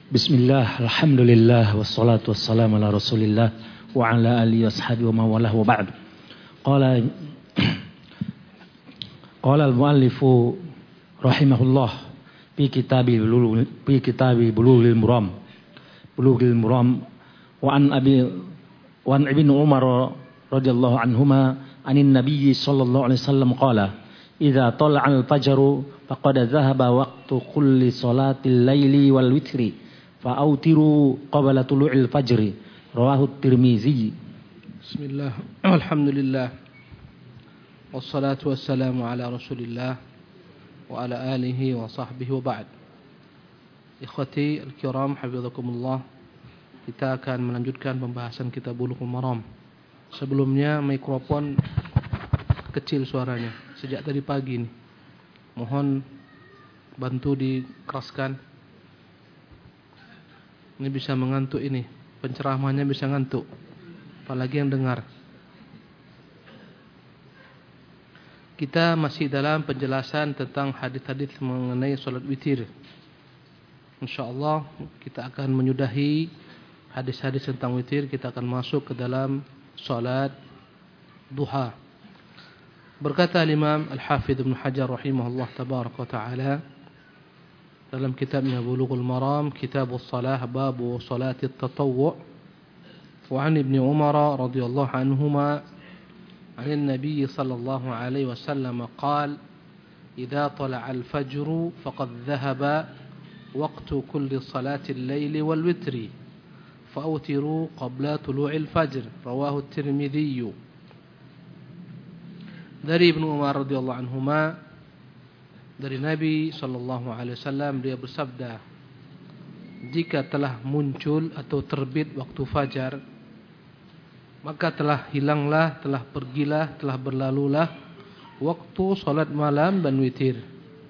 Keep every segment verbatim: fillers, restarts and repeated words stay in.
Bismillah, alhamdulillah, wassalatu wassalamu ala rasulillah wa ala alihi wa sahbihi wa mawalah wa ba'd. Qala Qala al-muallifu rahimahullah fi kitabi bulugh fi kitabi bulughil maram bulughil maram wa an abi wa an ibnu Umar radhiyallahu anhuma anin nabiy sallallahu alaihi wasallam qala idza tala'al fajru faqad dhahaba waqtu kulli salatil laili wal witri fa'autiru qabla tulu'il fajri rawahu Tirmizi. Bismillah, alhamdulillah, wassalatu wassalamu ala rasulillah wa ala alihi wa sahbihi wa ba'd. Ikhwati al-kiram, hafizakumullah, kita akan melanjutkan pembahasan kitab Bulughul Maram. Sebelumnya mikrofon kecil suaranya sejak tadi pagi nih. Mohon bantu dikeraskan. Ini bisa mengantuk ini, penceramahnya bisa ngantuk, apalagi yang dengar. Kita masih dalam penjelasan tentang hadis-hadis mengenai salat witir. InsyaAllah kita akan menyudahi hadis-hadis tentang witir. Kita akan masuk ke dalam salat duha. Berkata Imam Al-Hafidh Ibn Hajar rahimahullah tabaraka wa ta'ala dalam kitabnya Bulughul Maram, Kitabus Salah, Babu Salatit Tatawwu', wa an Ibnu Umar radhiyallahu anhuma an an-nabiy sallallahu alaihi wasallam qala idza tala'a al-fajru faqad dhahaba waqtu kulli salati al-laili wal witri fa'awtiru qabla tulu'il fajr rawahu at-Tirmidzi. Dari Ibnu Umar radhiyallahu anhuma, dari Nabi sallallahu alaihi wasallam, dia bersabda, jika telah muncul atau terbit waktu fajar, maka telah hilanglah, telah pergilah, telah berlalulah waktu salat malam dan witir.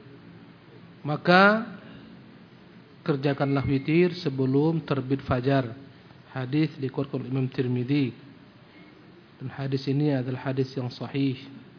Maka kerjakanlah witir sebelum terbit fajar. Hadis dikeluarkan oleh Imam Tirmidzi. Dan hadis ini adalah hadis yang sahih.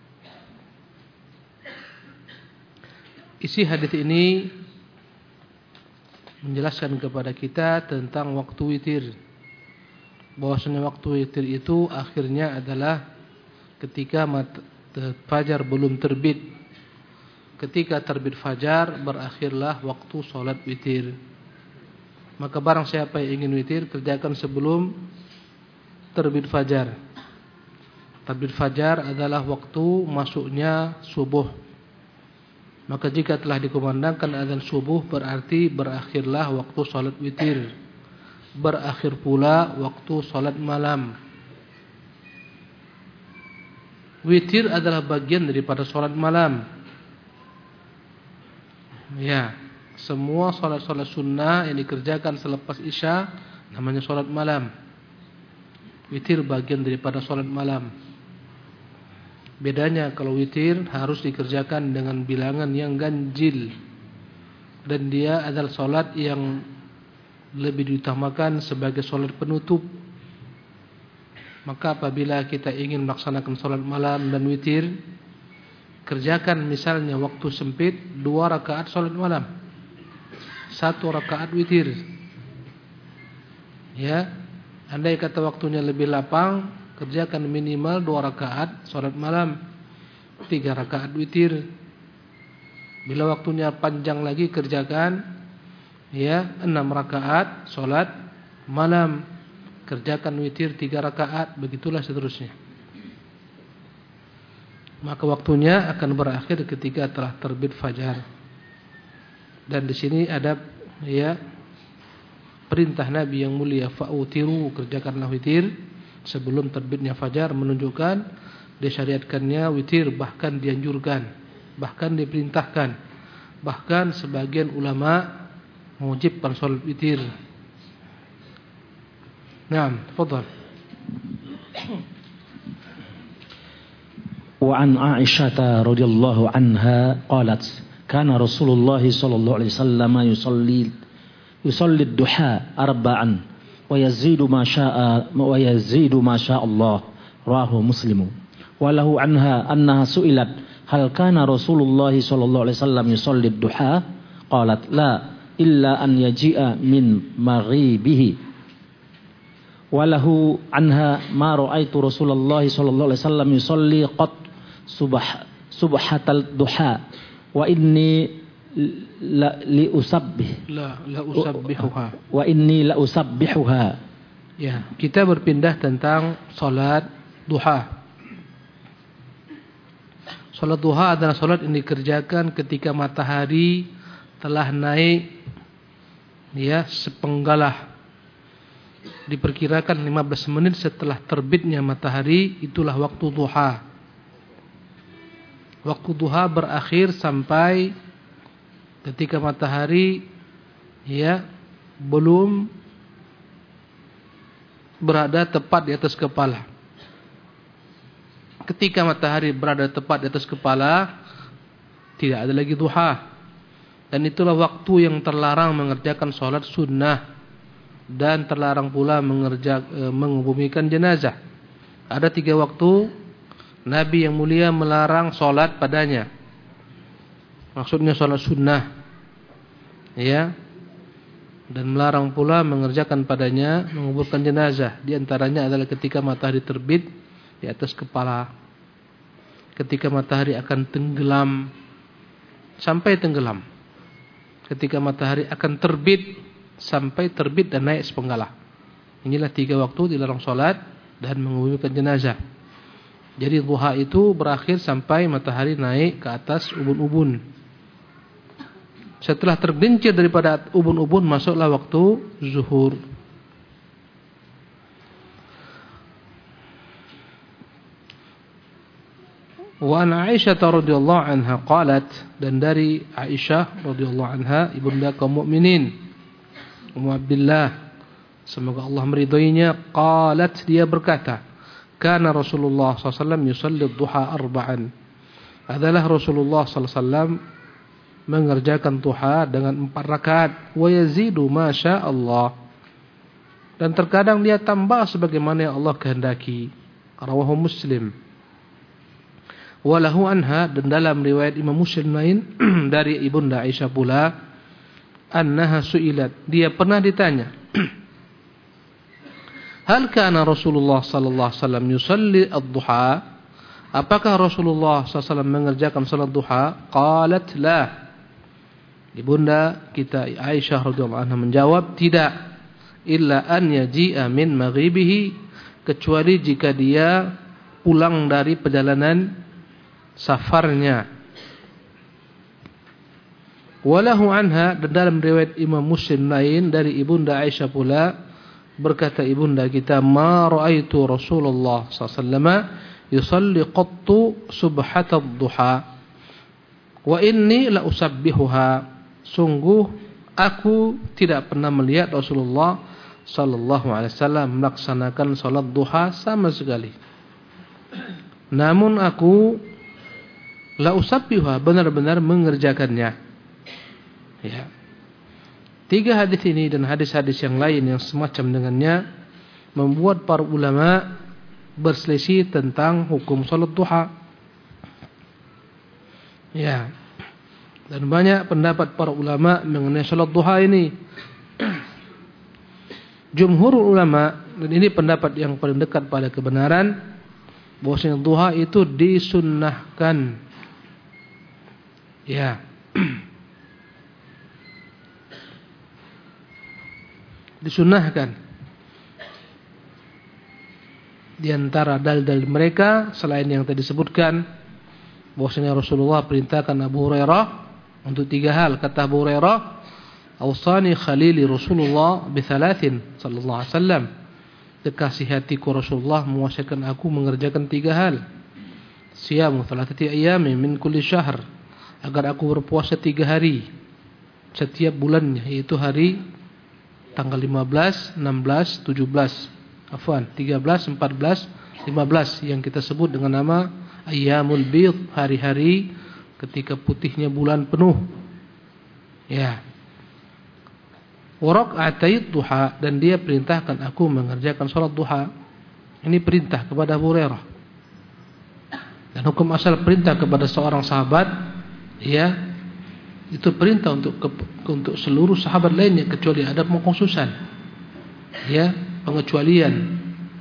Isi hadis ini menjelaskan kepada kita tentang waktu witir. Bahwasanya waktu witir itu akhirnya adalah ketika fajar belum terbit. Ketika terbit fajar berakhirlah waktu salat witir. Maka barang siapa yang ingin witir, kerjakan sebelum terbit fajar. Terbit fajar adalah waktu masuknya subuh. Maka jika telah dikumandangkan azan subuh, berarti berakhirlah waktu salat witir. Berakhir pula waktu salat malam. Witir adalah bagian daripada salat malam. Ya, semua salat-salat sunnah yang dikerjakan selepas isya namanya salat malam. Witir bagian daripada salat malam. Bedanya kalau witir harus dikerjakan dengan bilangan yang ganjil, dan dia adalah solat yang lebih diutamakan sebagai solat penutup. Maka apabila kita ingin melaksanakan solat malam dan witir, kerjakan misalnya waktu sempit dua rakaat solat malam, satu rakaat witir. Ya, andai kata waktunya lebih lapang, kerjakan minimal dua rakaat salat malam, tiga rakaat witir. Bila waktunya panjang lagi, kerjakan ya enam rakaat salat malam, kerjakan witir tiga rakaat, begitulah seterusnya. Maka waktunya akan berakhir ketika telah terbit fajar. Dan di sini ada ya perintah Nabi yang mulia, fa'utiru, kerjakanlah witir sebelum terbitnya fajar, menunjukkan disyariatkannya witir, bahkan dianjurkan, bahkan diperintahkan, bahkan sebagian ulama mewajibkan salat witir. Naam, tafadhal. Wa an Aisyah radhiyallahu anha qalat kana Rasulullah sallallahu alaihi wasallam yusalli yusalli ad-duha arba'an wa yazidu ma syaa wa yazidu ma syaa Allah, rawahu Muslim. Wa lahu anha annaha su'ilat hal kana Rasulullah sallallahu alaihi wasallam yusalli ad-duha qalat la illa an yaji'a min maghibihi. Walahu anha ma ra'aitu Rasulullah sallallahu alaihi wasallam yusalli qat subah subhatal duha wa inni la li usabbih la la usabbihuha wa inni la usabbihuha. Ya, kita berpindah tentang salat duha. Salat duha adalah salat yang dikerjakan ketika matahari telah naik ya sepenggalah. Diperkirakan lima belas menit setelah terbitnya matahari, itulah waktu duha. Waktu duha berakhir sampai ketika matahari ya belum berada tepat di atas kepala. Ketika matahari berada tepat di atas kepala, tidak ada lagi duha. Dan itulah waktu yang terlarang mengerjakan sholat sunnah dan terlarang pula mengerja, e, mengubumikan jenazah. Ada tiga waktu Nabi yang mulia melarang sholat padanya. Maksudnya sholat sunnah, ya, dan melarang pula mengerjakan padanya menguburkan jenazah. Di antaranya adalah ketika matahari terbit di atas kepala, ketika matahari akan tenggelam sampai tenggelam, ketika matahari akan terbit sampai terbit dan naik sepenggalah. Inilah tiga waktu dilarang sholat dan menguburkan jenazah. Jadi duha itu berakhir sampai matahari naik ke atas ubun-ubun. Setelah tergelincir daripada ubun-ubun, masuklah waktu zuhur. Wa an Aisyah radhiyallahu anha qalat, dan dari Aisyah radhiyallahu anha ibunda kaum mukminin Ummu Abdillah, semoga Allah meridhoinya, qalat, dia berkata, kana Rasulullah sallallahu alaihi wasallam yusalli duha arba'an. Adalah Rasulullah sallallahu alaihi wasallam mengerjakan duha dengan empat rakaat, wa yazidu ma syaa Allah, dan terkadang dia tambah sebagaimana yang Allah kehendaki. Rawahu Muslim. Walahu anha, dan dalam riwayat Imam Muslim lain dari ibunda Aisyah pula, annaha su'ilat, dia pernah ditanya, hal kana Rasulullah sallallahu alaihi wasallam yusalli ad-duha, apakah Rasulullah sallallahu alaihi wasallam mengerjakan salat duha? Qalat la. Ibunda kita Aisyah radhiyallahu anha menjawab, tidak, illa an yaji'a min maghibihi, kecuali jika dia pulang dari perjalanan safarnya. Walahu anha, dan dalam riwayat Imam Muslim lain dari ibunda Aisyah pula, berkata ibunda kita, ma ra'aitu Rasulullah sallallahu alaihi wasallam yusalli qattu subhatad duha wa inni la usabbihuha. Sungguh aku tidak pernah melihat Rasulullah sallallahu alaihi wasallam melaksanakan salat duha sama sekali. Namun aku la usabbihuha, benar-benar mengerjakannya. Ya. Tiga hadis ini dan hadis-hadis yang lain yang semacam dengannya membuat para ulama berselisih tentang hukum salat duha. Ya. Dan banyak pendapat para ulama mengenai salat duha ini. Jumhur ulama, dan ini pendapat yang paling dekat pada kebenaran, bahwasanya duha itu disunnahkan. Ya. Disunnahkan. Di antara dalil-dalil mereka selain yang tadi disebutkan, bahwasanya Rasulullah perintahkan Abu Hurairah untuk tiga hal. Kata Abu Hurairah, awsani khalili Rasulullah bithalathin sallallahu alaihi wasallam, kekasih hatiku Rasulullah mewasiatkan aku mengerjakan tiga hal. Siyamu thalathati ayyamin min kulli syahr, agar aku berpuasa tiga hari setiap bulannya, yaitu hari tanggal lima belas, enam belas, tujuh belas, afwan, tiga belas, empat belas, lima belas yang kita sebut dengan nama ayyamul bid, hari-hari ketika putihnya bulan penuh. Ya. Wa rak'atai duha, dan dia perintahkan aku mengerjakan salat duha. Ini perintah kepada Abu Hurairah. Dan hukum asal perintah kepada seorang sahabat, ya, Itu perintah untuk ke, untuk seluruh sahabat lainnya, kecuali ada pengkhususan, ya, pengecualian.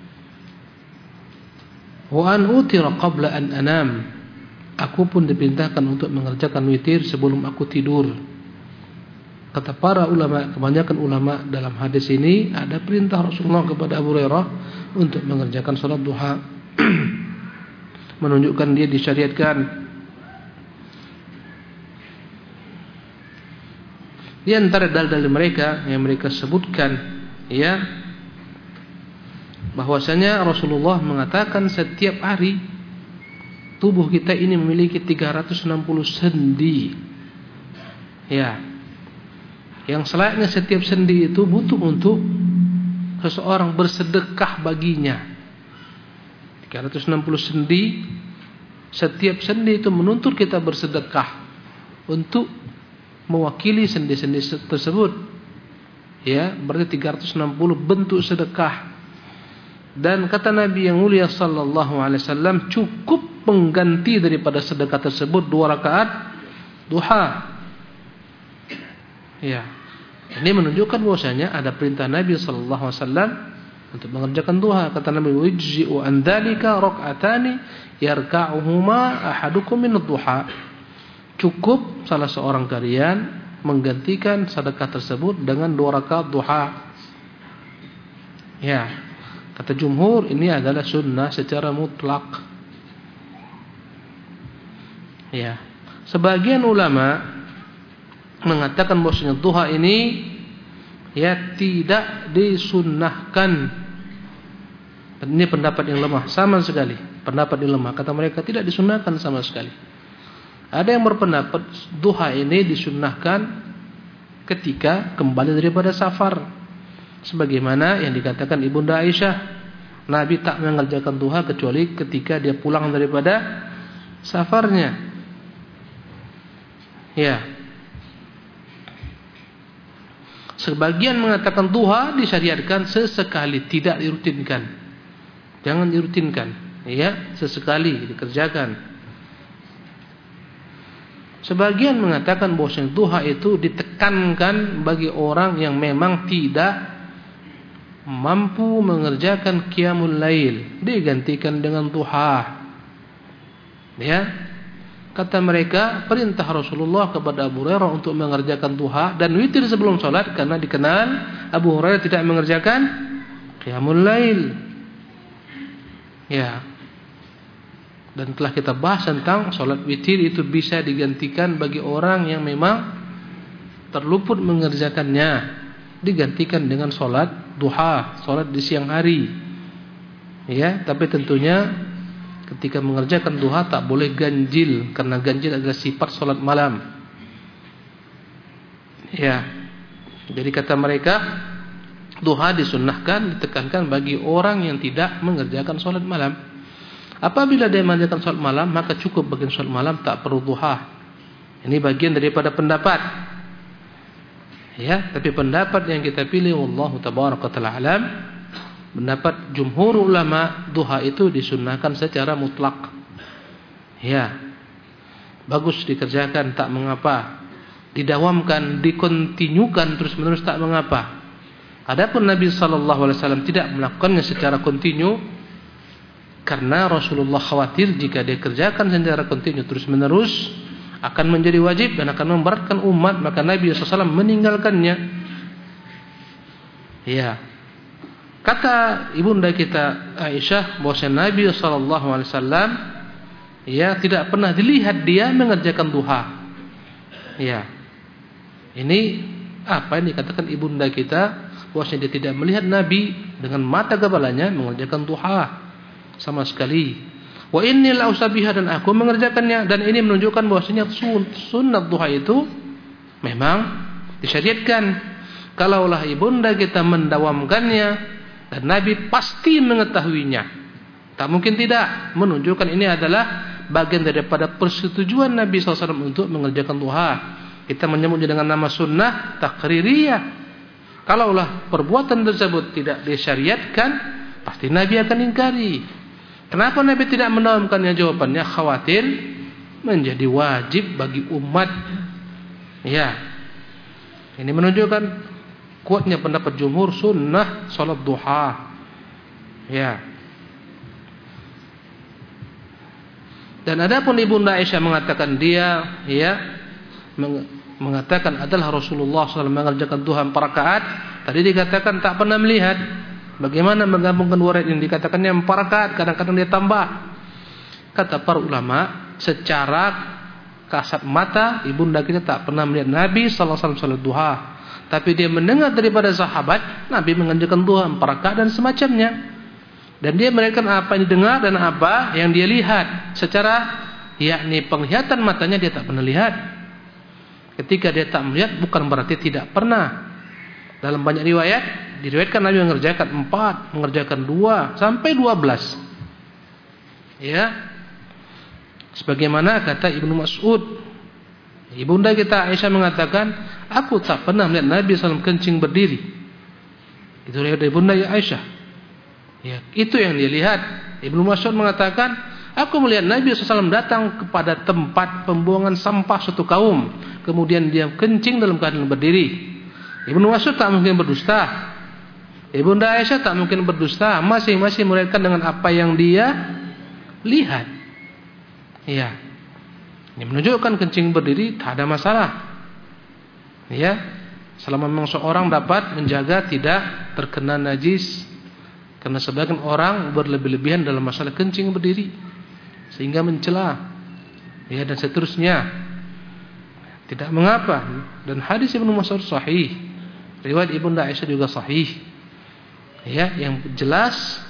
Wa an utira qabla an anam. Aku pun diperintahkan untuk mengerjakan witir sebelum aku tidur. Kata para ulama, kebanyakan ulama dalam hadis ini ada perintah Rasulullah kepada Abu Hurairah untuk mengerjakan salat duha. Menunjukkan dia disyariatkan. Di antara dalil-dalil mereka yang mereka sebutkan, ya, bahwasanya Rasulullah mengatakan setiap hari tubuh kita ini memiliki tiga ratus enam puluh sendi. Ya. Yang selayaknya setiap sendi itu butuh untuk seseorang bersedekah baginya. tiga ratus enam puluh sendi, setiap sendi itu menuntut kita bersedekah untuk mewakili sendi-sendi tersebut. Ya, berarti tiga ratus enam puluh bentuk sedekah. Dan kata Nabi yang mulia sallallahu alaihi wasallam, cukup pengganti daripada sedekah tersebut dua rakaat duha. Ya. Ini menunjukkan bahwasanya ada perintah Nabi sallallahu alaihi wasallam untuk mengerjakan duha. Kata Nabi, "Wajzi'u an dzalika rak'atani yarka'uhuma ahadukum min ad-duha." Cukup salah seorang kalian menggantikan sedekah tersebut dengan dua rakaat duha. Ya. Kata jumhur, ini adalah sunnah secara mutlak. Ya. Sebagian ulama mengatakan bahwasanya duha ini ya tidak disunnahkan. Ini pendapat yang lemah sama sekali. Pendapat yang lemah, kata mereka tidak disunnahkan sama sekali. Ada yang berpendapat duha ini disunnahkan ketika kembali daripada safar. Sebagaimana yang dikatakan Ibunda Aisyah, Nabi tak mengerjakan duha kecuali ketika dia pulang daripada safarnya. Ya. Sebagian mengatakan duha disyariatkan sesekali, tidak dirutinkan. Jangan dirutinkan, ya, sesekali dikerjakan. Sebagian mengatakan bahwa duha itu ditekankan bagi orang yang memang tidak mampu mengerjakan qiyamul lail, digantikan dengan duha. Ya. Kata mereka, perintah Rasulullah kepada Abu Hurairah untuk mengerjakan duha dan witir sebelum salat karena dikenal Abu Hurairah tidak mengerjakan qiyamul lail. Ya. Dan telah kita bahas tentang salat witir itu bisa digantikan bagi orang yang memang terluput mengerjakannya, digantikan dengan salat duha, salat di siang hari. Ya, tapi tentunya ketika mengerjakan duha tak boleh ganjil, karena ganjil adalah sifat salat malam. Ya. Jadi kata mereka, duha disunnahkan, ditekankan bagi orang yang tidak mengerjakan salat malam. Apabila dia mengerjakan salat malam, maka cukup bagi salat malam, tak perlu duha. Ini bagian daripada pendapat. Ya, tapi pendapat yang kita pilih, wallahu tabaraka taala alam, pendapat jumhur ulama, duha itu disunnahkan secara mutlak. Ya. Bagus dikerjakan, tak mengapa. Didawamkan, dikontinyukan terus-menerus, tak mengapa. Adapun Nabi sallallahu alaihi wasallam tidak melakukannya secara kontinu karena Rasulullah khawatir jika dia kerjakan secara kontinu terus-menerus akan menjadi wajib dan akan memberatkan umat, maka Nabi sallallahu alaihi wasallam meninggalkannya. Ya. Kata ibunda kita Aisyah bahwa Nabi sallallahu alaihi wasallam ya tidak pernah dilihat dia mengerjakan duha. Ya. Ini apa yang dikatakan ibunda kita bahwa dia tidak melihat Nabi dengan mata kepalanya mengerjakan duha sama sekali. Wa inni la usabiha, dan aku mengerjakannya, dan ini menunjukkan bahwasanya sunat duha itu memang disyariatkan. Kalaulah ibunda kita mendawamkannya dan Nabi pasti mengetahuinya, tak mungkin tidak, menunjukkan ini adalah bagian daripada persetujuan Nabi sallallahu alaihi wasallam untuk mengerjakan duha. Kita menyebutnya dengan nama sunnah takririyah. Kalaulah perbuatan tersebut tidak disyariatkan, pasti Nabi akan ingkari. Kenapa Nabi tidak mendawamkannya? Jawabannya khawatir menjadi wajib bagi umat. Ya. Ini menunjukkan kuatnya pendapat jumhur sunnah salat duha. Ya. Dan adapun Ibunda Aisyah mengatakan dia ya mengatakan adalah Rasulullah shallallahu alaihi wasallam mengerjakan duha empat rakaat. Tadi dikatakan tak pernah melihat. Bagaimana menggabungkan dua riwayat ini? Dikatakannya empat rakaat, kadang-kadang dia tambah. Kata para ulama, secara kasat mata Ibunda kita tak pernah melihat Nabi shallallahu alaihi wasallam salat duha. Tapi dia mendengar daripada sahabat Nabi mengerjakan duha empat rakaat dan semacamnya. Dan dia meriwayatkan apa yang didengar dan apa yang dia lihat. Secara yakni penglihatan matanya dia tak pernah lihat. Ketika dia tak melihat bukan berarti tidak pernah. Dalam banyak riwayat diriwayatkan Nabi mengerjakan empat, mengerjakan dua sampai dua belas. Ya. Sebagaimana kata Ibnu Mas'ud, Ibunda kita Aisyah mengatakan, aku tak pernah melihat Nabi shallallahu alaihi wasallam kencing berdiri. Itu riwayat Ibunda Aisyah. Ya, itu yang dia lihat. Ibnu Mas'ud mengatakan, aku melihat Nabi shallallahu alaihi wasallam datang kepada tempat pembuangan sampah suatu kaum, kemudian dia kencing dalam keadaan berdiri. Ibnu Mas'ud tak mungkin berdusta. Ibunda Aisyah tak mungkin berdusta. Masing-masing meriwayatkan dengan apa yang dia lihat. Ya, ini menunjukkan kencing berdiri tak ada masalah. Ya, selama memang seorang dapat menjaga tidak terkena najis. Karena sebagian orang berlebih-lebihan dalam masalah kencing berdiri sehingga mencela, ya, dan seterusnya. Tidak mengapa. Dan hadis Ibnu Mas'ud sahih, riwayat Ibunda Aisyah juga sahih. Ya, yang jelas,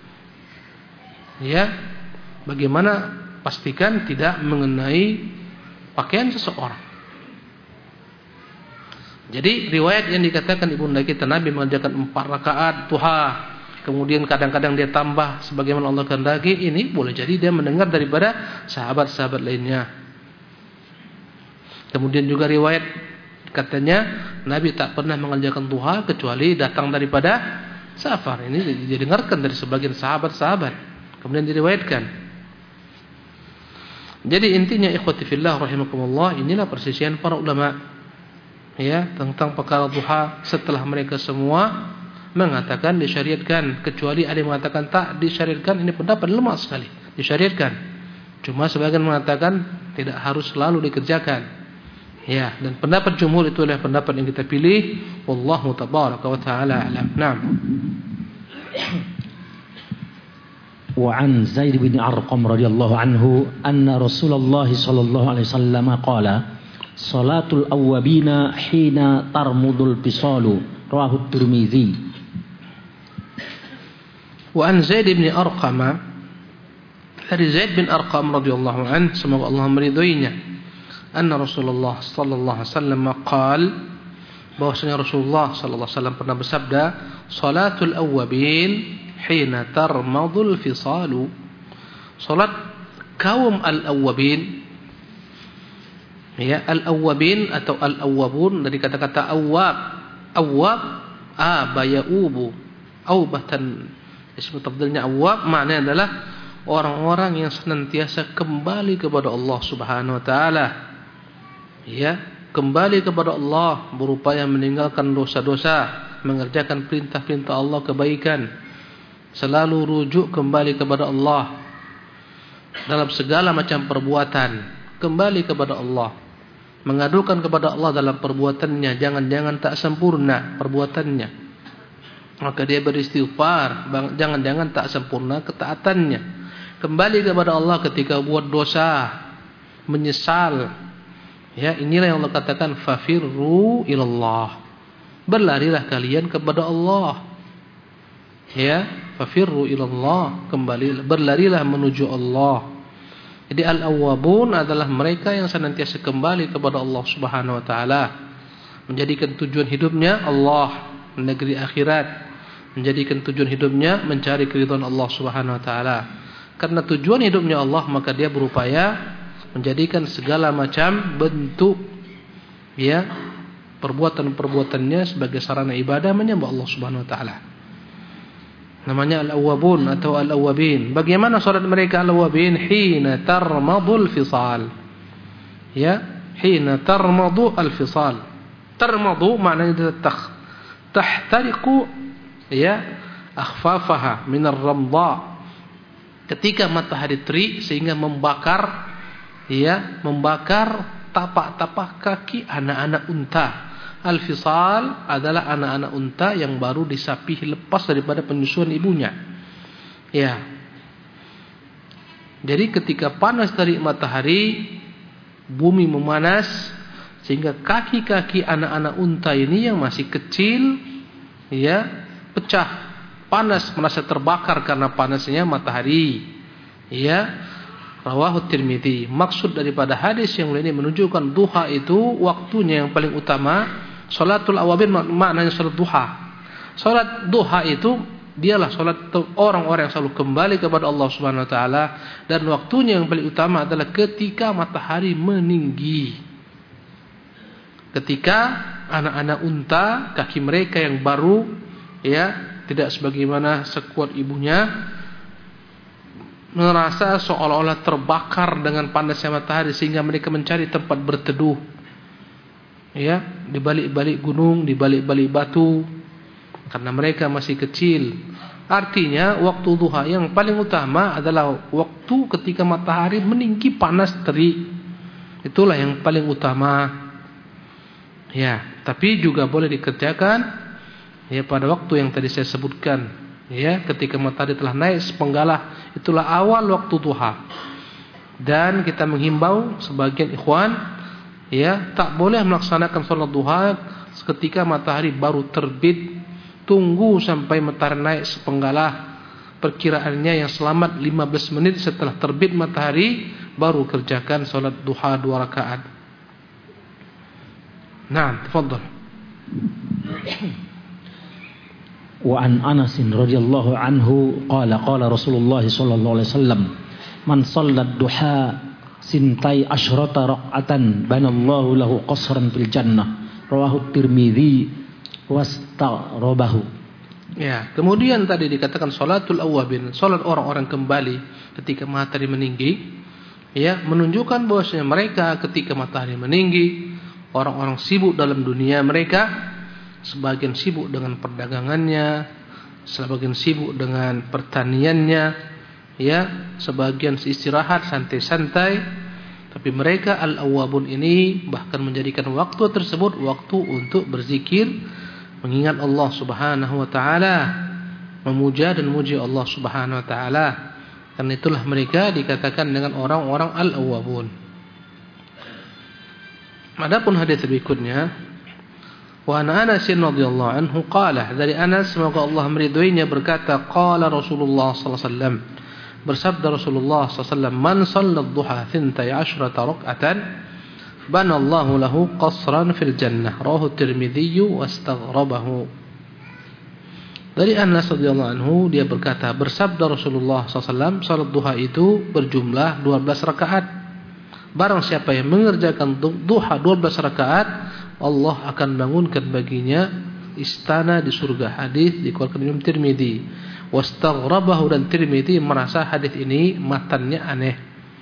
ya, bagaimana pastikan tidak mengenai pakaian seseorang. Jadi riwayat yang dikatakan Ibunda kita Nabi mengerjakan empat rakaat duha, kemudian kadang-kadang dia tambah sebagaimana Allah kehendaki, ini boleh jadi dia mendengar daripada sahabat-sahabat lainnya. Kemudian juga riwayat katanya Nabi tak pernah mengerjakan duha kecuali datang daripada safar. Ini didengarkan dari sebagian sahabat-sahabat, kemudian diriwayatkan. Jadi intinya ikhwati fillah rahimakumullah, inilah persisian para ulama ya tentang perkara duha setelah mereka semua mengatakan disyariatkan, kecuali ada yang mengatakan tak disyariatkan. Ini pendapat lemah sekali. Disyariatkan, cuma sebagian mengatakan tidak harus selalu dikerjakan. Ya, dan pendapat jumhur itu adalah pendapat yang kita pilih. Wallahu tabaraka wa taala alam. Naam. Wa an Zaid bin Arqam radhiyallahu anhu anna Rasulullah sallallahu alaihi wasallam qala salatul awwabina hina tarmudul fisalu rawahu Tirmizi. Wa an Zaid bin Arqam, dari Zaid bin Arqam radhiyallahu anhu, semoga Allah meridhoinya, anna Rasulullah sallallahu alaihi wasallam qaal, bahwasanya Rasulullah sallallahu alaihi wasallam pernah bersabda, salatul awwabin hina tarmadul fisalu. Salat kaum al-awwabin, ya, al-awwabin atau al-awwabun dari kata-kata awwab. Awwab aba yaubu, aubatan, ismu tafdilnya awwab, maknanya adalah orang-orang yang senantiasa kembali kepada Allah Subhanahu wa taala. Ya, kembali kepada Allah, berupaya meninggalkan dosa-dosa, mengerjakan perintah-perintah Allah, kebaikan. Selalu rujuk kembali kepada Allah dalam segala macam perbuatan, kembali kepada Allah, mengadukan kepada Allah dalam perbuatannya, jangan-jangan tak sempurna perbuatannya, maka dia beristighfar, jangan-jangan tak sempurna ketaatannya. Kembali kepada Allah ketika buat dosa, menyesal. Ya, inilah yang Allah katakan fafirru ilallah, berlarilah kalian kepada Allah. Ya, fafirru ilallah, kembali, berlarilah menuju Allah. Jadi al-awwabun adalah mereka yang senantiasa kembali kepada Allah Subhanahu wa taala, menjadikan tujuan hidupnya Allah, negeri akhirat, menjadikan tujuan hidupnya mencari keridhaan Allah Subhanahu wa taala. Karena tujuan hidupnya Allah, maka dia berupaya menjadikan segala macam bentuk, ya, perbuatan-perbuatannya sebagai sarana ibadah menyembah Allah Subhanahu wa taala. Namanya al-awwabun atau al-awwabin. Bagaimana salat mereka al-awwabin? Hina tarmadul fisal. Ya, hina tarmadu al-fisal. Tarmadu maknanya takh tahtariqu ya akhfafaha min ar-ramda. Ketika matahari terik sehingga membakar ya membakar tapak-tapak kaki anak-anak unta. Al-fisal adalah anak-anak unta yang baru disapih lepas daripada penyusuan ibunya. Ya. Jadi ketika panas dari matahari, bumi memanas sehingga kaki-kaki anak-anak unta ini yang masih kecil ya pecah, panas, merasa terbakar karena panasnya matahari. Ya. Rawahu Tirmidzi. Maksud daripada hadis yang ini menunjukkan duha itu waktunya yang paling utama. Salatul awabin maknanya salat duha. Salat duha itu dialah salat orang-orang yang selalu kembali kepada Allah Subhanahu wa taala, dan waktunya yang paling utama adalah ketika matahari meninggi. Ketika anak-anak unta, kaki mereka yang baru ya tidak sebagaimana sekuat ibunya, merasa seolah-olah terbakar dengan panasnya matahari sehingga mereka mencari tempat berteduh. Ya, di balik-balik gunung, di balik-balik batu, karena mereka masih kecil. Artinya waktu duha yang paling utama adalah waktu ketika matahari meninggi panas terik. Itulah yang paling utama. Ya, tapi juga boleh dikerjakan ya pada waktu yang tadi saya sebutkan. Ya, ketika matahari telah naik sepenggalah, itulah awal waktu duha. Dan kita menghimbau sebagian ikhwan ya, tak boleh melaksanakan salat duha ketika matahari baru terbit. Tunggu sampai matahari naik sepenggalah, perkiraannya yang selamat lima belas menit setelah terbit matahari, baru kerjakan salat duha dua rakaat. Nah, tafadhal. Wa an Anas radhiyallahu anhu qala qala Rasulullah sallallahu alaihi wasallam man shallat duha sintai asyrata raq'atan banallahu lahu qasran fil jannah. Rawahu Tirmidzi wastaqrabahu. Ya, kemudian tadi dikatakan salatul awabin, salat orang-orang kembali ketika matahari meninggi, ya, menunjukkan bahwasanya mereka ketika matahari meninggi, orang-orang sibuk dalam dunia mereka, sebagian sibuk dengan perdagangannya, sebagian sibuk dengan pertaniannya, ya, sebagian istirahat santai-santai. Tapi mereka al-awwabun ini bahkan menjadikan waktu tersebut waktu untuk berzikir, mengingat Allah Subhanahu wa taala, memuja dan memuji Allah Subhanahu wa taala. Karena itulah mereka dikatakan dengan orang-orang al-awwabun. Adapun hadis berikutnya, wa Anas radhiyallahu anhu qala, dari Anas semoga Allah meridhoinya berkata, qala Rasulullah sallallahu alaihi wasallam, bersabda Rasulullah sallallahu alaihi wasallam, man shallat duha thintai asyrata rak'atan banallahu lahu qasran fil jannah. Rawahu Tirmidzi wastaghrabahu. Dari Anas radhiyallahu anhu dia berkata, bersabda Rasulullah sallallahu alaihi wasallam, salat duha itu berjumlah dua belas rakaat. Barang siapa yang mengerjakan duha dua belas rakaat, Allah akan bangunkan baginya istana di surga. Hadis dikeluarkan Imam Tirmidzi. Wastaghrabahu, dan Tirmidzi merasa hadis ini matannya aneh.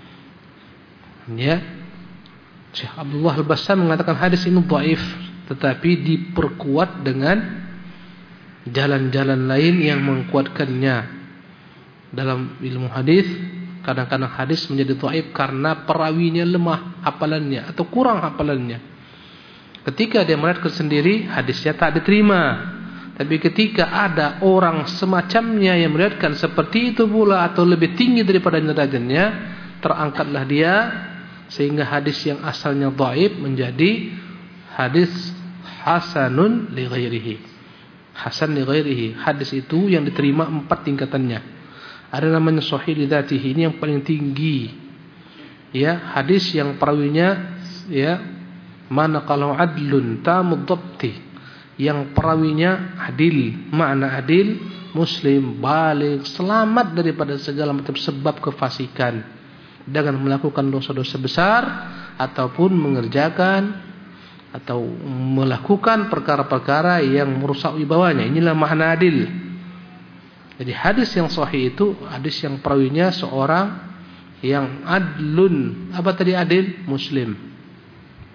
Ya. Syekh Abdullah Al-Bassam mengatakan hadis ini dhaif, tetapi diperkuat dengan jalan-jalan lain yang menguatkannya. Dalam ilmu hadis, kadang-kadang hadis menjadi dhaif karena perawinya lemah hafalannya atau kurang hafalannya. Ketika dia meriwayatkan sendiri, hadisnya tak diterima. Tapi ketika ada orang semacamnya yang meriwayatkan seperti itu pula atau lebih tinggi daripada derajatnya, terangkatlah dia, sehingga hadis yang asalnya dhaif menjadi hadis hasanun li ghairihi. Hasan li ghairihi, hadis itu yang diterima empat tingkatannya. Ada namanya sahih li dzatihi, ini yang paling tinggi. Ya, hadis yang perawinya ya mana kalau adlun tamud dhabti, yang perawinya adil, makna adil, muslim, balik, selamat daripada segala macam sebab kefasikan dengan melakukan dosa-dosa besar ataupun mengerjakan atau melakukan perkara-perkara yang merusak wibawanya. Inilah makna adil. Jadi hadis yang sahih itu hadis yang perawinya seorang yang adlun. Apa tadi adil? Muslim.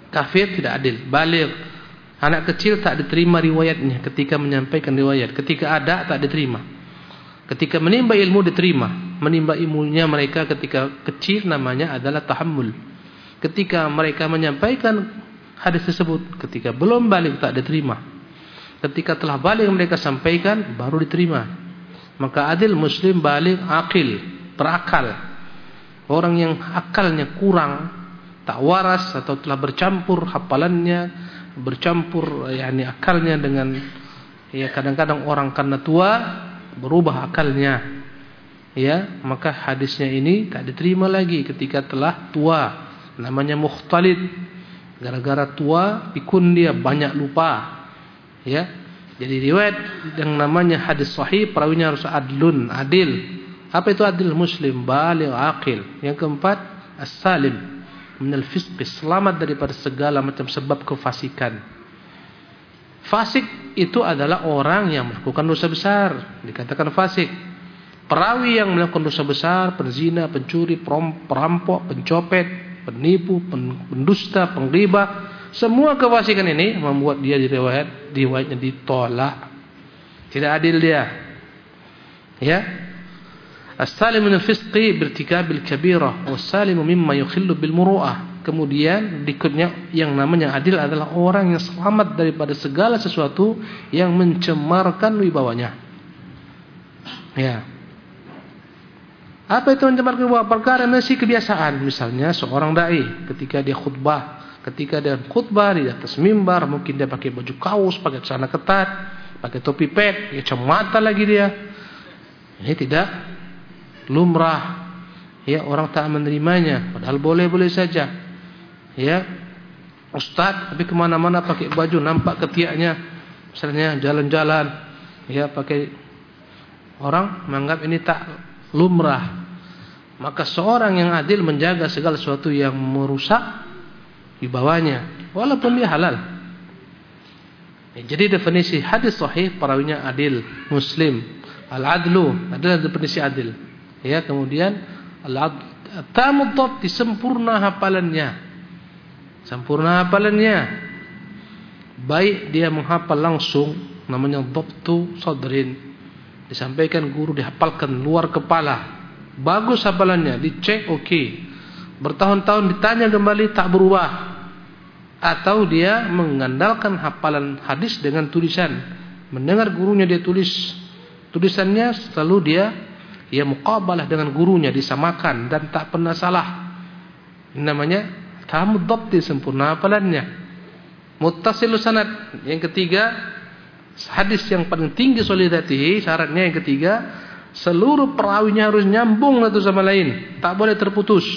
Kafir tidak adil. Baligh, anak kecil tak diterima riwayatnya ketika menyampaikan riwayat. Ketika ada tak diterima. Ketika menimba ilmu diterima. Menimba ilmunya mereka ketika kecil namanya adalah tahammul. Ketika mereka menyampaikan hadis tersebut, ketika belum baligh tak diterima. Ketika telah baligh mereka sampaikan baru diterima. Maka adil muslim baligh aqil, berakal. Orang yang akalnya kurang, tak waras atau telah bercampur hafalannya, bercampur yakni akalnya dengan ya kadang-kadang orang karena tua berubah akalnya. Ya, maka hadisnya ini tak diterima lagi ketika telah tua. Namanya mukhtalid. Gara-gara tua, pikun dia banyak lupa. Ya. Jadi riwayat yang namanya hadis sahih perawinya harus adlun, adil. Apa itu adil? Muslim, baligh, aqil. Yang keempat, as-salim minal fisq, selamat daripada segala macam sebab kefasikan. Fasik itu adalah orang yang melakukan dosa besar, dikatakan fasik. Perawi yang melakukan dosa besar, penzina, pencuri, perampok, pencopet, penipu, pendusta, penggibah, semua kefasikan ini membuat dia diriwayat, riwayatnya ditolak. Tidak adil dia. Ya. As-salim min al-fisqi birtikabil kabirah was-salimu mimma yukhillu bil muru'ah. Kemudian berikutnya yang namanya adil adalah orang yang selamat daripada segala sesuatu yang mencemarkan wibawanya. Ya. Apa itu mencemarkan wibawa? Perkara masih kebiasaan. Misalnya seorang dai ketika dia khutbah, ketika dia khutbah di atas mimbar, mungkin dia pakai baju kaos, pakai celana ketat, pakai topi pet, ya cemata lagi dia. Ini tidak lumrah, ya orang tak menerimanya, padahal boleh-boleh saja. Ya, ustaz tapi kemana-mana pakai baju nampak ketiaknya, misalnya jalan-jalan, ya pakai, orang menganggap ini tak lumrah. Maka seorang yang adil menjaga segala sesuatu yang merusak wibawanya, walaupun dia halal. Ya, jadi definisi hadis sahih perawinya adil, muslim. Al-adlu adalah definisi adil. Ya, kemudian al-tamud dhabt, sempurna hafalannya. Sempurna hafalannya. Baik dia menghafal langsung, namanya dhabtu sadrin. Disampaikan guru, dihafalkan luar kepala. Bagus hafalannya, dicek oke. Okay. Bertahun-tahun ditanya kembali tak berubah. Atau dia mengandalkan hafalan hadis dengan tulisan. Mendengar gurunya dia tulis tulisannya, selalu dia ia muqabalah dengan gurunya, disamakan dan tak pernah salah. Ini namanya tamud dhabti, sempurna hafalannya. Muttasilus sanad, yang ketiga, hadis yang paling tinggi solidatihi, syaratnya yang ketiga, seluruh perawinya harus nyambung satu sama lain, tak boleh terputus.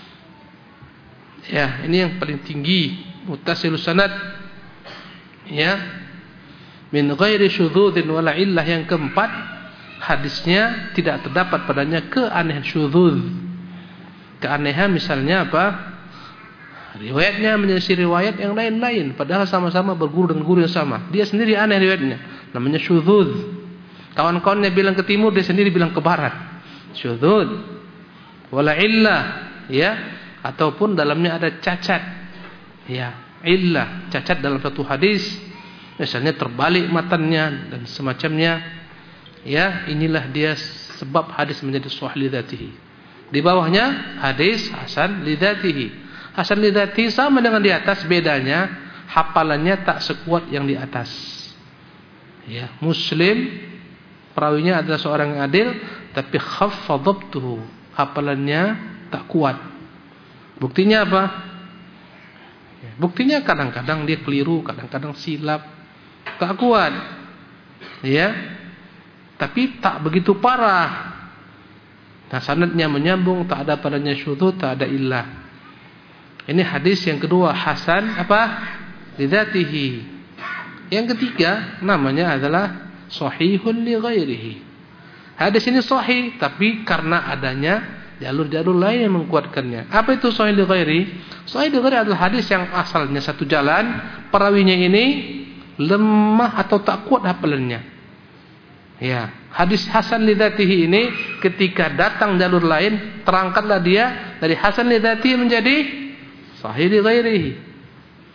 Ya, ini yang paling tinggi, muttasilus sanad. Ya, min ghairi syudzudin wala illah. Yang keempat, hadisnya tidak terdapat padanya keanehan syudzuz. Keanehan misalnya apa? Riwayatnya menyelisih riwayat yang lain-lain, padahal sama-sama berguru dengan guru yang sama. Dia sendiri aneh riwayatnya, namanya syudzuz. Kawan-kawannya bilang ke timur, dia sendiri bilang ke barat. Syudzuz. Wala illah, ya, ataupun dalamnya ada cacat. Ya, illah, cacat dalam satu hadis. Misalnya terbalik matannya dan semacamnya. Ya, inilah dia sebab hadis menjadi sahih lidzatihi. Di bawahnya hadis hasan lidzatihi. Hasan lidzatihi sama dengan di atas, bedanya hafalannya tak sekuat yang di atas. Ya, Muslim perawinya adalah seorang yang adil, tapi khaffa dhabtuhu, hafalannya tak kuat. Buktinya apa? Buktinya kadang-kadang dia keliru, kadang-kadang silap, tak kuat. Ya. Tapi tak begitu parah. Nah, sanadnya menyambung, tak ada padanya syudzuz, tak ada illah. Ini hadis yang kedua, hasan apa? Lidzatihi. Yang ketiga namanya adalah sahihun li ghairihi. Hadis ini sahih tapi karena adanya jalur-jalur lain yang menguatkannya. Apa itu sahih li ghairi? Sahih li ghairi adalah hadis yang asalnya satu jalan, perawinya ini lemah atau tak kuat hafalannya. Ya, hadis hasan lidzatihi ini ketika datang jalur lain, terangkatlah dia dari hasan lidzatihi menjadi sahih li ghairihi.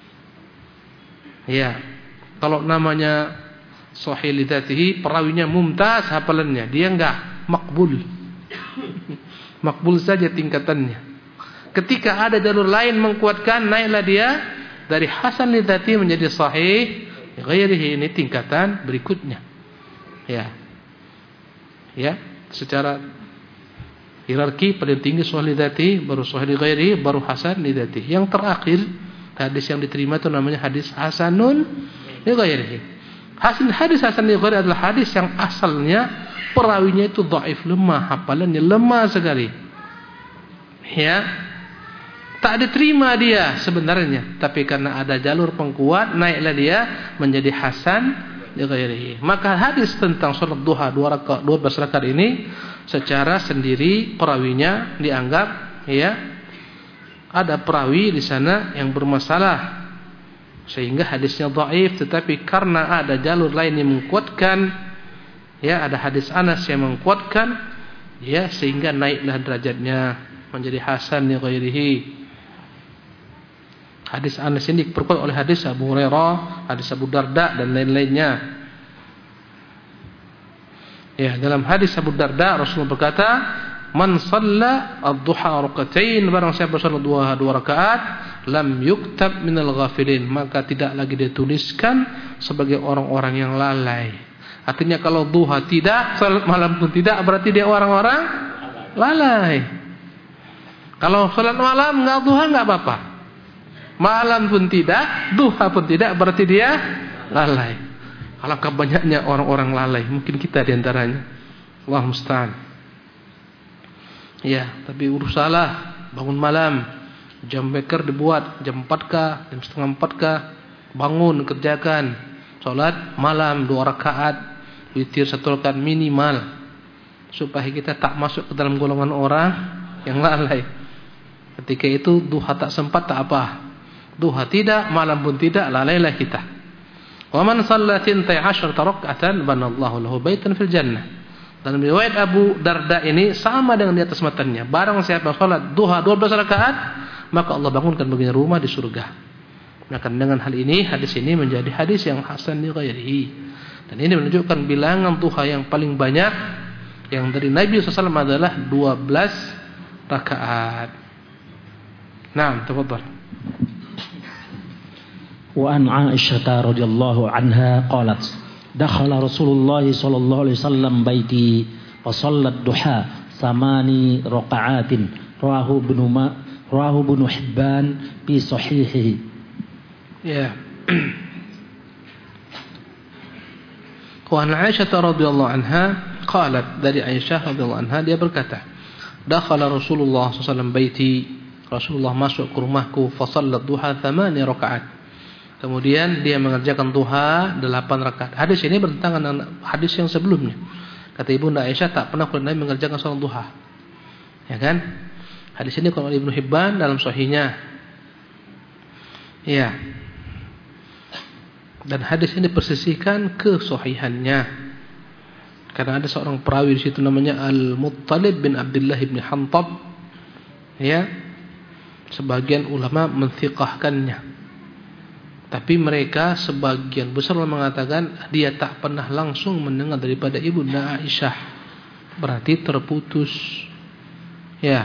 Ya. Kalau namanya sahih li dzatihi, perawinya mumtaz hafalannya, dia enggak makbul. Makbul saja tingkatannya. Ketika ada jalur lain menguatkan, naiklah dia dari hasan li dzatihi menjadi sahih li ghairihi, ini tingkatan berikutnya. Ya. Ya, secara hierarki paling tinggi sahih li dzatihi, baru sahih li ghairihi, baru hasan li dzatihi. Yang terakhir, hadis yang diterima itu namanya hadis hasanun li ghairihi. Hasil hadis hasan li ghairihi adalah hadis yang asalnya perawinya itu dhaif, lemah, hafalannya lemah sekali. Ya. Tak diterima dia sebenarnya, tapi karena ada jalur pengkuat, naiklah dia menjadi hasan li ghairihi. Maka hadis tentang salat duha dua rakaat dua belas rakaat ini secara sendiri perawinya dianggap, ya, ada perawi di sana yang bermasalah sehingga hadisnya dhaif, tetapi karena ada jalur lain yang menguatkan, ya, ada hadis Anas yang menguatkan, ya, sehingga naiklah derajatnya menjadi hasan li ghairihi. Hadis Anas ini diperkuat oleh hadis Abu Hurairah, hadis Abu Darda dan lain-lainnya. Ya, dalam hadis Abu Darda Rasulullah berkata, "Man shalla ad-duha rak'atain," barang siapa salat dua dua rakaat, lam yuktab minal ghafilin, maka tidak lagi dituliskan sebagai orang-orang yang lalai. Artinya kalau duha tidak, salat malam pun tidak, berarti dia orang-orang lalai. Kalau salat malam enggak duha enggak apa-apa. Malam pun tidak, duha pun tidak, berarti dia lalai. Alangkah banyaknya orang-orang lalai, mungkin kita di antaranya. Allah musta'an. Ya, tapi urusalah bangun malam, jam beker dibuat jam empat kah, jam setengah empat kah, bangun kerjakan salat malam dua rakaat, witir satu rakaat minimal, supaya kita tak masuk ke dalam golongan orang yang lalai. Ketika itu duha tak sempat tak apa, duha tidak, malam pun tidak, lalailah kita. Wa man shalla thintai asyarata rak'atan banallahu lahu baitan fil jannah. Dalam riwayat Abu Darda ini sama dengan di atas matanya. Barang siapa salat duha dua belas rakaat, maka Allah bangunkan baginya rumah di surga. Maka dengan hal ini, hadis ini menjadi hadis yang hasan li ghairihi. Dan ini menunjukkan bilangan duha yang paling banyak yang dari Nabi sallallahu alaihi wasallam adalah dua belas rakaat. Naam, tafadhal. Wa an Aisyah radhiyallahu anha qalat, dakhala Rasulullah sallallahu alaihi wasallam baiti fa shallat duha samani raka'atin, rawahu ibnu ma rawahu ibnu Hibban fi sahihihi. Ya. Wa an Aisyah radhiyallahu anha qalat, dari Aisyah radhiyallahu anha dia berkata, dakhala Rasulullah sallallahu alaihi wasallam baiti, Rasulullah masuk ke rumahku, fa shallat duha thamani raka'at. Kemudian dia mengerjakan duha delapan rakaat. Hadis ini bertentangan dengan hadis yang sebelumnya. Kata Ibunda Aisyah, tak pernah Nabi mengerjakan salat duha. Ya kan? Hadis ini kalau Ibnu Hibban dalam sahihnya. Ya. Dan hadis ini persisihkan kesahihannya. Karena ada seorang perawi di situ namanya Al-Muttalib bin Abdullah bin Hantab. Ya. Sebagian ulama menthiqahkannya. Tapi mereka sebagian besar mengatakan dia tak pernah langsung mendengar daripada Ibunda Aisyah. Berarti terputus. Ya.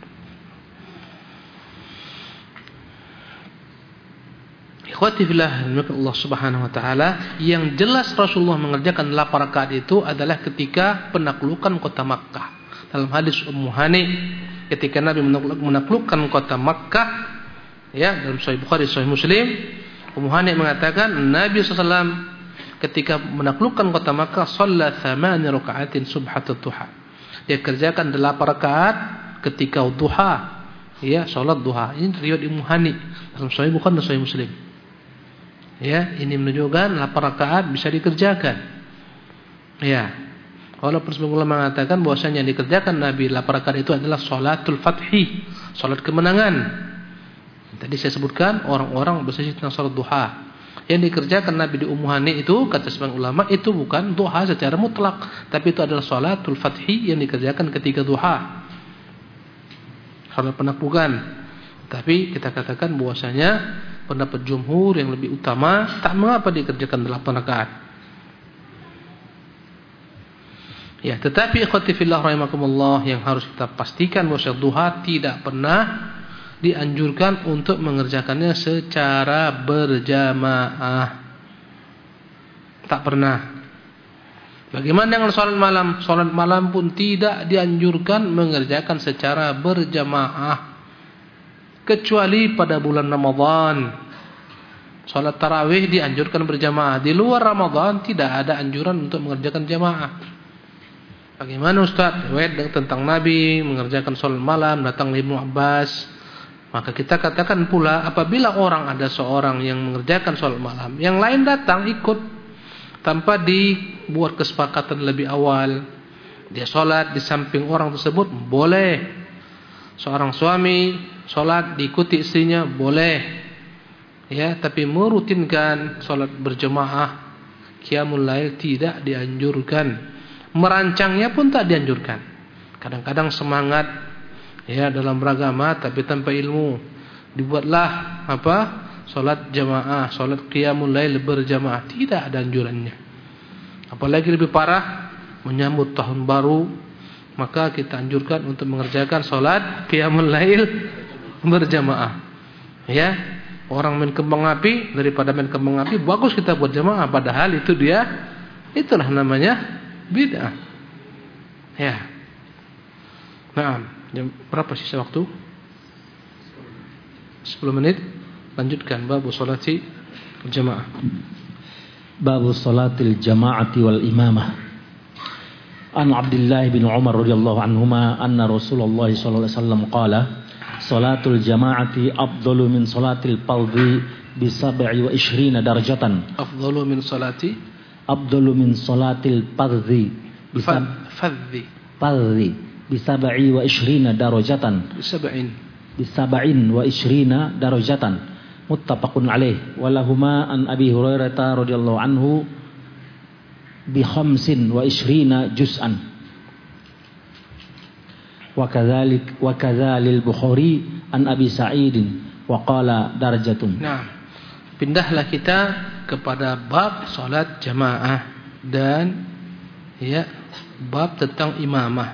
Ikhwati fillah, Allah Subhanahu wa taala, yang jelas Rasulullah mengerjakan delapan rakaat itu adalah ketika penaklukan kota Makkah. Dalam hadis Ummu Hani, ketika Nabi menaklukkan kota Makkah, ya, dalam Sahih Bukhari, Sahih Muslim, Ummu Hani mengatakan Nabi sallallahu alaihi wasallam ketika menaklukkan kota Makkah shalla thamani raka'atin subhatut duha. Dia kerjakan delapan rakaat ketika duha, ya, salat duha. Ini riwayat Ummu Hani dalam Sahih Bukhari dan Sahih Muslim. Ya, ini menunjukkan delapan rakaat bisa dikerjakan. Ya. Walaupun sebagian ulama mengatakan bahwasanya yang dikerjakan Nabi delapan rakaat itu adalah salatul fathi, salat kemenangan. Tadi saya sebutkan orang-orang bersaksi tentang salat duha. Yang dikerjakan Nabi di Ummu Hani itu, kata sebagian ulama, itu bukan duha secara mutlak, tapi itu adalah salatul fathi yang dikerjakan ketika duha, salat penaklukan. Tapi kita katakan bahwasanya pendapat jumhur yang lebih utama, tak mengapa dikerjakan delapan rakaat. Ya, tetapi ikhwati fillah rahimakumullah, yang harus kita pastikan bahwa salat duha tidak pernah dianjurkan untuk mengerjakannya secara berjamaah. Tak pernah. Bagaimana dengan salat malam? Salat malam pun tidak dianjurkan mengerjakan secara berjamaah, kecuali pada bulan Ramadan. Salat tarawih dianjurkan berjamaah. Di luar Ramadan tidak ada anjuran untuk mengerjakan jamaah. Bagaimana Ustaz? Riwayat tentang Nabi mengerjakan salat malam, datang Ibnu Abbas. Maka kita katakan pula, apabila orang ada seorang yang mengerjakan salat malam, yang lain datang ikut tanpa dibuat kesepakatan lebih awal, dia salat di samping orang tersebut, boleh. Seorang suami salat diikuti istrinya, boleh. Ya, tapi merutinkan salat berjamaah, qiyamul lail tidak dianjurkan. Merancangnya pun tak dianjurkan. Kadang-kadang semangat ya dalam beragama tapi tanpa ilmu, dibuatlah apa? Salat jamaah, salat qiyamul lail berjamaah, tidak ada anjurannya. Apalagi lebih parah menyambut tahun baru, maka kita anjurkan untuk mengerjakan salat qiyamul lail berjamaah. Ya, orang main kembang api, daripada main kembang api bagus kita buat jamaah, padahal itu dia itulah namanya bid'ah. Ya. Nah, jam berapa sisa waktu? sepuluh menit. Lanjutkan babu salati jamaah. Babu salatil jama'ati wal imamah. An Abdullah bin Umar radhiyallahu anhuma anna Rasulullah sallallahu alaihi wasallam qala salatul jama'ati afdalu min salatil fardhi bi sab'i wa ishrina darajatan. Afdalu min salati Abdullu min salatil fardhi bisa fardhi fardhi bisab'i wa ishrina darajatan bisab'in bisab'in wa ishrina darajatan muttafaqun alaih wa lahuma an Abi Hurairah radhiyallahu anhu bi khamsin wa ishrina juz'an wa kadzalik wa kadzalil Bukhari an Abi Sa'id wa qala darajatun. Nah, pindahlah kita kepada bab salat jamaah dan ya bab tentang imamah.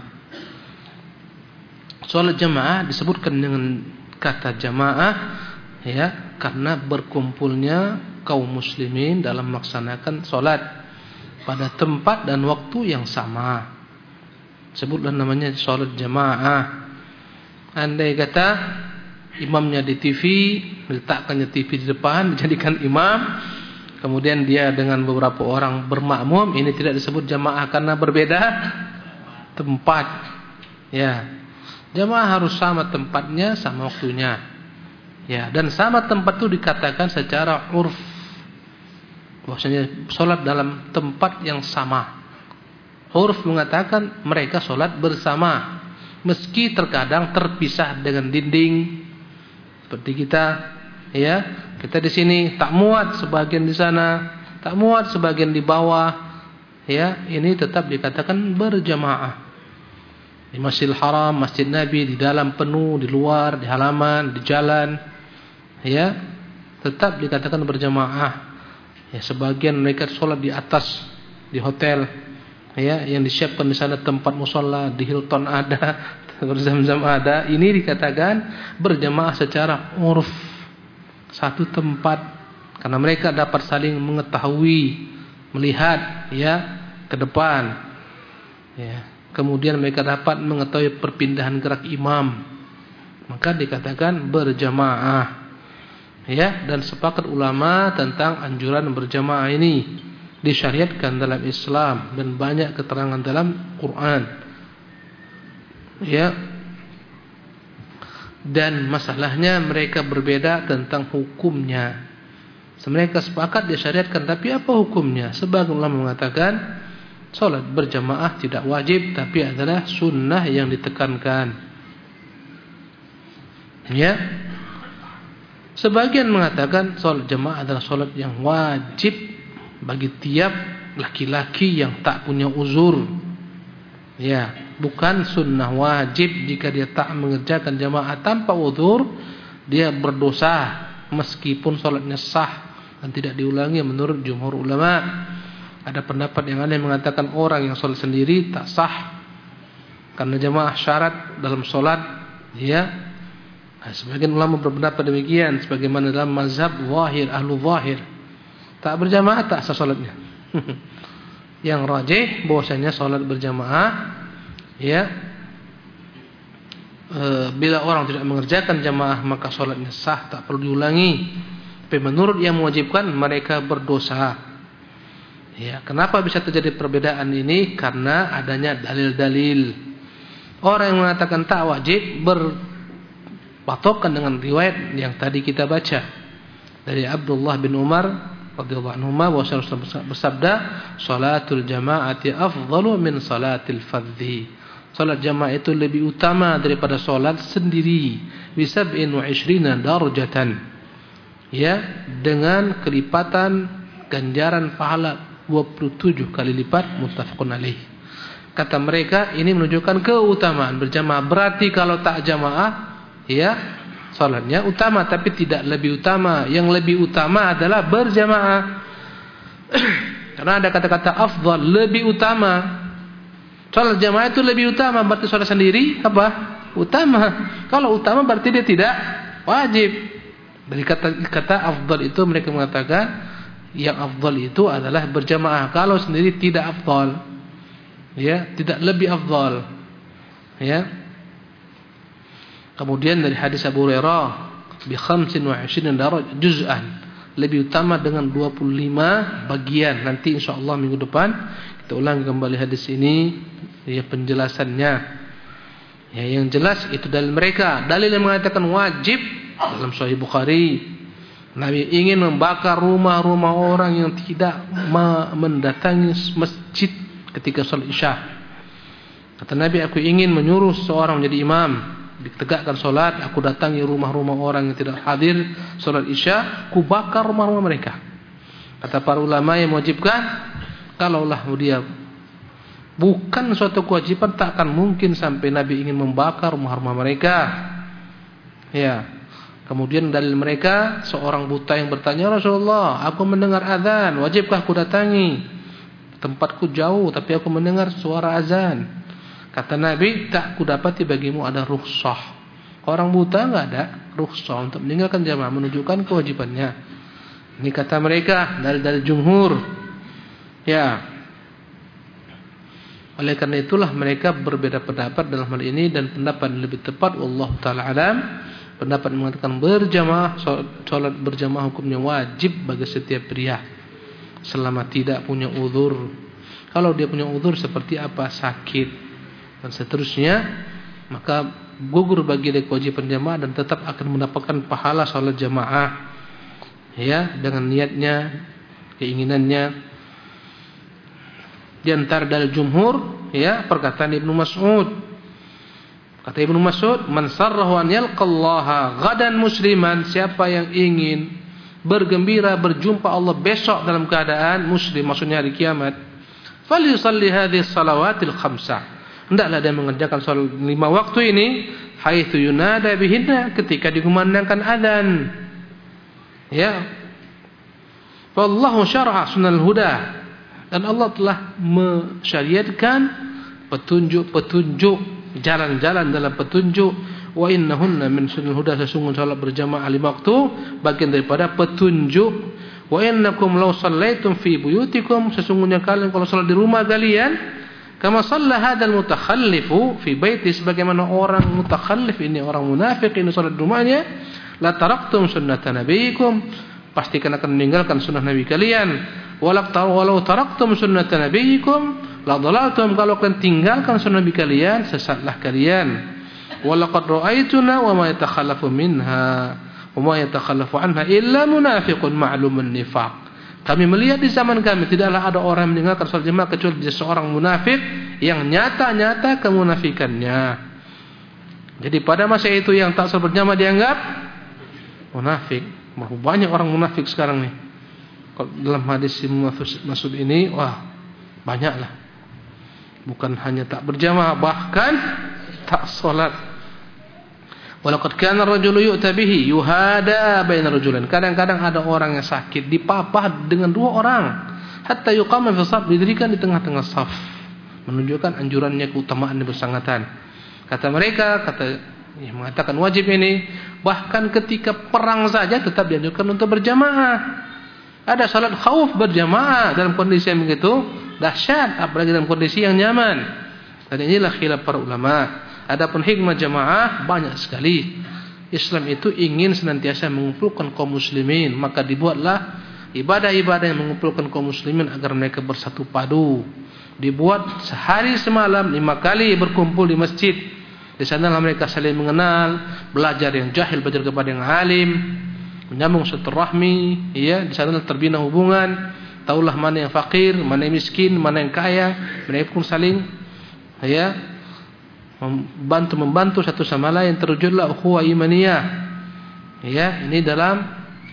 Salat jamaah disebutkan dengan kata jamaah ya karena berkumpulnya kaum muslimin dalam melaksanakan salat pada tempat dan waktu yang sama. Sebutlah namanya salat jamaah. Andai kata imamnya di T V, letakkannya T V di depan, dijadikan imam, kemudian dia dengan beberapa orang bermakmum, ini tidak disebut jamaah karena berbeda tempat. Ya, jamaah harus sama tempatnya, sama waktunya. Ya, dan sama tempat itu dikatakan secara urf, bahwasanya sholat dalam tempat yang sama. Urf mengatakan mereka sholat bersama, meski terkadang terpisah dengan dinding. Seperti kita, ya, kita di sini tak muat sebagian di sana, tak muat sebagian di bawah, ya, ini tetap dikatakan berjamaah. Di Masjidil Haram, Masjid Nabi, di dalam penuh, di luar, di halaman, di jalan, ya, tetap dikatakan berjamaah. Ya, sebagian mereka sholat di atas, di hotel, ya, yang disiapkan di sana tempat musholla, di Hilton ada, Zam-Zam ada, ini dikatakan berjamaah secara urf, satu tempat, karena mereka dapat saling mengetahui, melihat ya ke depan, ya, kemudian mereka dapat mengetahui perpindahan gerak imam, maka dikatakan berjamaah, ya. Dan sepakat ulama tentang anjuran berjamaah ini disyariatkan dalam Islam dan banyak keterangan dalam Quran. Ya, dan masalahnya mereka berbeda tentang hukumnya. Mereka sepakat disyariatkan, tapi apa hukumnya? Sebagian ulama mengatakan salat berjamaah tidak wajib, tapi adalah sunnah yang ditekankan. Ya, sebagian mengatakan salat jamaah adalah salat yang wajib bagi tiap laki-laki yang tak punya uzur. Ya, bukan sunnah wajib. Jika dia tak mengerjakan jamaah tanpa uzur, dia berdosa meskipun sholatnya sah dan tidak diulangi menurut jumhur ulama. Ada pendapat yang ada yang mengatakan orang yang sholat sendiri tak sah karena jamaah syarat dalam sholat, ya. Nah, sebagian ulama berpendapat demikian, sebagaimana dalam mazhab zahir, ahlu zahir, tak berjamaah tak sah sholatnya. Yang rajih bahwasanya sholat berjamaah, ya, e, bila orang tidak mengerjakan jamaah maka sholatnya sah, tak perlu diulangi. Tapi menurut yang mewajibkan mereka berdosa. Ya, kenapa bisa terjadi perbedaan ini? Karena adanya dalil-dalil. Orang yang mengatakan tak wajib berpatokan dengan riwayat yang tadi kita baca dari Abdullah bin Umar radhiyallahu anhu bahwa Rasulullah bersabda, "Shalatul jama'ati afdalu min salatil fardhi." Salat jamaah itu lebih utama daripada salat sendiri, bi sab'in wa ishrina darajatan. Ya, dengan kelipatan ganjaran pahala dua puluh tujuh kali lipat, muttafaqun alaih. Kata mereka ini menunjukkan keutamaan berjamaah. Berarti kalau tak jamaah, ya, salatnya utama tapi tidak lebih utama. Yang lebih utama adalah berjamaah. Karena ada kata-kata afdal, lebih utama. Salat jamaah itu lebih utama, berarti salat sendiri apa? Utama. Kalau utama berarti dia tidak wajib. Dari kata kata afdal itu mereka mengatakan yang afdal itu adalah berjamaah. Kalau sendiri tidak afdal, ya, tidak lebih afdal, ya. Kemudian dari hadis Abu Hurairah, bi khamsin wa ishrina darajah juz'an, lebih utama dengan dua puluh lima bagian. Nanti insyaallah minggu depan kita ulangi kembali hadis ini, ya, penjelasannya. Ya, yang jelas itu dalil mereka. Dalil yang mengatakan wajib dalam Sahih Bukhari, Nabi ingin membakar rumah-rumah orang yang tidak mendatangi masjid ketika salat Isya. Kata Nabi, aku ingin menyuruh seorang menjadi imam, ditegakkan salat, aku datangi rumah-rumah orang yang tidak hadir salat Isya, ku bakar rumah-rumah mereka. Kata para ulama yang mewajibkan, kalaulah dia bukan suatu kewajiban, tak akan mungkin sampai Nabi ingin membakar rumah-rumah mereka. Ya. Kemudian dalil mereka, seorang buta yang bertanya, Rasulullah, aku mendengar azan, wajibkah aku datangi? Tempatku jauh, tapi aku mendengar suara azan. Kata Nabi, tak kudapati bagimu ada rukhsah. Orang buta enggak ada rukhsah untuk meninggalkan jamaah, menunjukkan kewajibannya. Ini kata mereka, dalil-dalil jumhur. Ya. Oleh karena itulah mereka berbeda pendapat dalam hal ini, dan pendapat yang lebih tepat wallahu taala alam, pendapat mengatakan berjamaah, salat berjamaah hukumnya wajib bagi setiap pria selama tidak punya uzur. Kalau dia punya uzur seperti apa, sakit dan seterusnya, maka gugur bagi dia kewajiban jamaah dan tetap akan mendapatkan pahala salat jamaah, ya, dengan niatnya, keinginannya. Di antara dalil jumhur, ya, perkataan Ibnu Mas'ud. Kata Ibnu Mas'ud, "Man sarrahu an yalqallaha ghadan musliman," siapa yang ingin bergembira berjumpa Allah besok dalam keadaan muslim, maksudnya hari kiamat, falyusalli hadhihi salawatil khamsah, hendaklah dia mengerjakan salat lima waktu ini, haitsu yunada bihinna, ketika dikumandangkan azan. Ya. Wallahu syara'a sunnal huda, dan Allah telah mensyariatkan petunjuk-petunjuk, jalan-jalan dalam petunjuk. Wa innahunna min sunnil huda, sesungguhnya salat berjamaah lima waktu bagian daripada petunjuk. Wa innakum law shallaitum fi buyutikum, sesungguhnya kalian kalau salat di rumah kalian, kama shalla hadzal mutakhallifu fi baiti, sebagaimana orang mutakhallif ini, orang munafik ini salat di rumahnya, la taraktum sunnata nabiyikum, pastikan akan meninggalkan sunnah nabi kalian. Walau taraktum sunnata nabiyikum la dhalaltum, kalau kalian tinggalkan sunnah nabi kalian, sesatlah kalian. Walaqad ra'aituna wa ma yatakhallafu minha wa ma yatakhallafu anha illa munafiqun ma'lumun nifaq. Kami melihat di zaman kami tidaklah ada orang yang meninggalkan salat jamaah kecuali dia seorang munafik yang nyata-nyata kemunafikannya. Jadi pada masa itu yang tak salat berjamaah dianggap munafik. Banyak orang munafik sekarang nih. Kalau dalam hadis Mas'ud ini, wah, banyaklah. Bukan hanya tak berjamaah, bahkan tak salat. Walaqad kana ar-rajulu yu'ta bihi yuhada baina rajulain. Kadang-kadang ada orang yang sakit dipapah dengan dua orang, hatta yuqama fi shaf, didirikan di tengah-tengah shaf, menunjukkan anjurannya, keutamaan bersangatan. Kata mereka, kata yang mengatakan wajib ini, bahkan ketika perang saja tetap dianjurkan untuk berjamaah. Ada salat khauf berjamaah dalam kondisi yang begitu dahsyat, apalagi dalam kondisi yang nyaman. Dan inilah khilaf para ulama. Adapun hikmah jamaah banyak sekali. Islam itu ingin senantiasa mengumpulkan kaum muslimin, maka dibuatlah ibadah-ibadah yang mengumpulkan kaum muslimin agar mereka bersatu padu. Dibuat sehari semalam lima kali berkumpul di masjid. Di sanalah mereka saling mengenal, belajar yang jahil belajar kepada yang alim, menyambung silaturahmi, ya, di sanalah terbina hubungan, tahulah mana yang fakir, mana yang miskin, mana yang kaya, mereka pun saling, ya, membantu membantu satu sama lain, terwujudlah ukhuwah imaniyah. Ya, ini dalam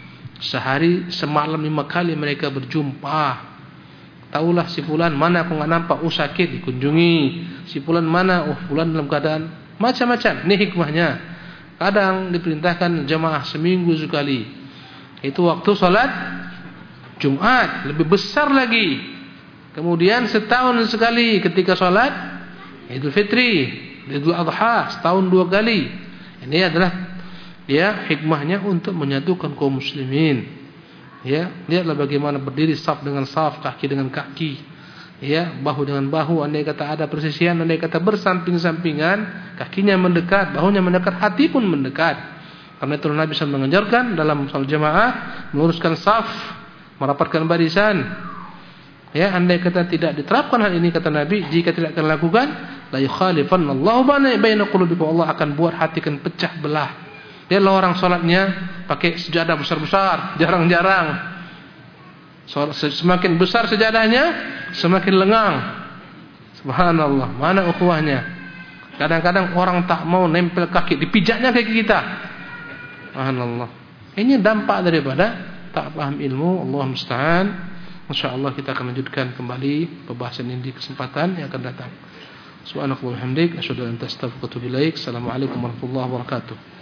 sehari semalam lima kali mereka berjumpa. Tahulah si fulan mana aku enggak nampak, oh sakit, dikunjungi. Si fulan mana, oh fulan dalam keadaan macam-macam. Ini hikmahnya. Kadang diperintahkan jamaah seminggu sekali. Itu waktu salat Jumat, lebih besar lagi. Kemudian setahun sekali ketika salat Idul Fitri, Idul Adha, setahun dua kali. Ini adalah, ya, hikmahnya untuk menyatukan kaum muslimin. Ya, lihatlah bagaimana berdiri saf dengan saf, kaki dengan kaki, ya, bahu dengan bahu. Andai kata ada persisian, andai kata bersamping-sampingan, kakinya mendekat, bahunya mendekat, hati pun mendekat. Karena itu Nabi shallallahu alaihi wasallam mengajarkan dalam salat jamaah meluruskan saf, merapatkan barisan. Ya, andai kata tidak diterapkan hal ini, kata Nabi, jika tidak akan lakukan, la yukhalifanallahu baina qulubikum, Allah akan buat hati kan pecah belah. Dia lah orang salatnya pakai sejadah besar-besar, jarang-jarang. Semakin besar sejadahnya, semakin lengang. Subhanallah, mana ukhuwahnya? Kadang-kadang orang tak mau nempel kaki, dipijatnya kaki kita. Subhanallah. Ini dampak daripada tak paham ilmu. Allah musta'an. InsyaAllah kita akan lanjutkan kembali pembahasan ini di kesempatan yang akan datang. Subhanallah wa bihamdik, asyhadu an la ilaha illa anta, astaghfiruka wa atubu ilaik. Assalamualaikum warahmatullahi wabarakatuh.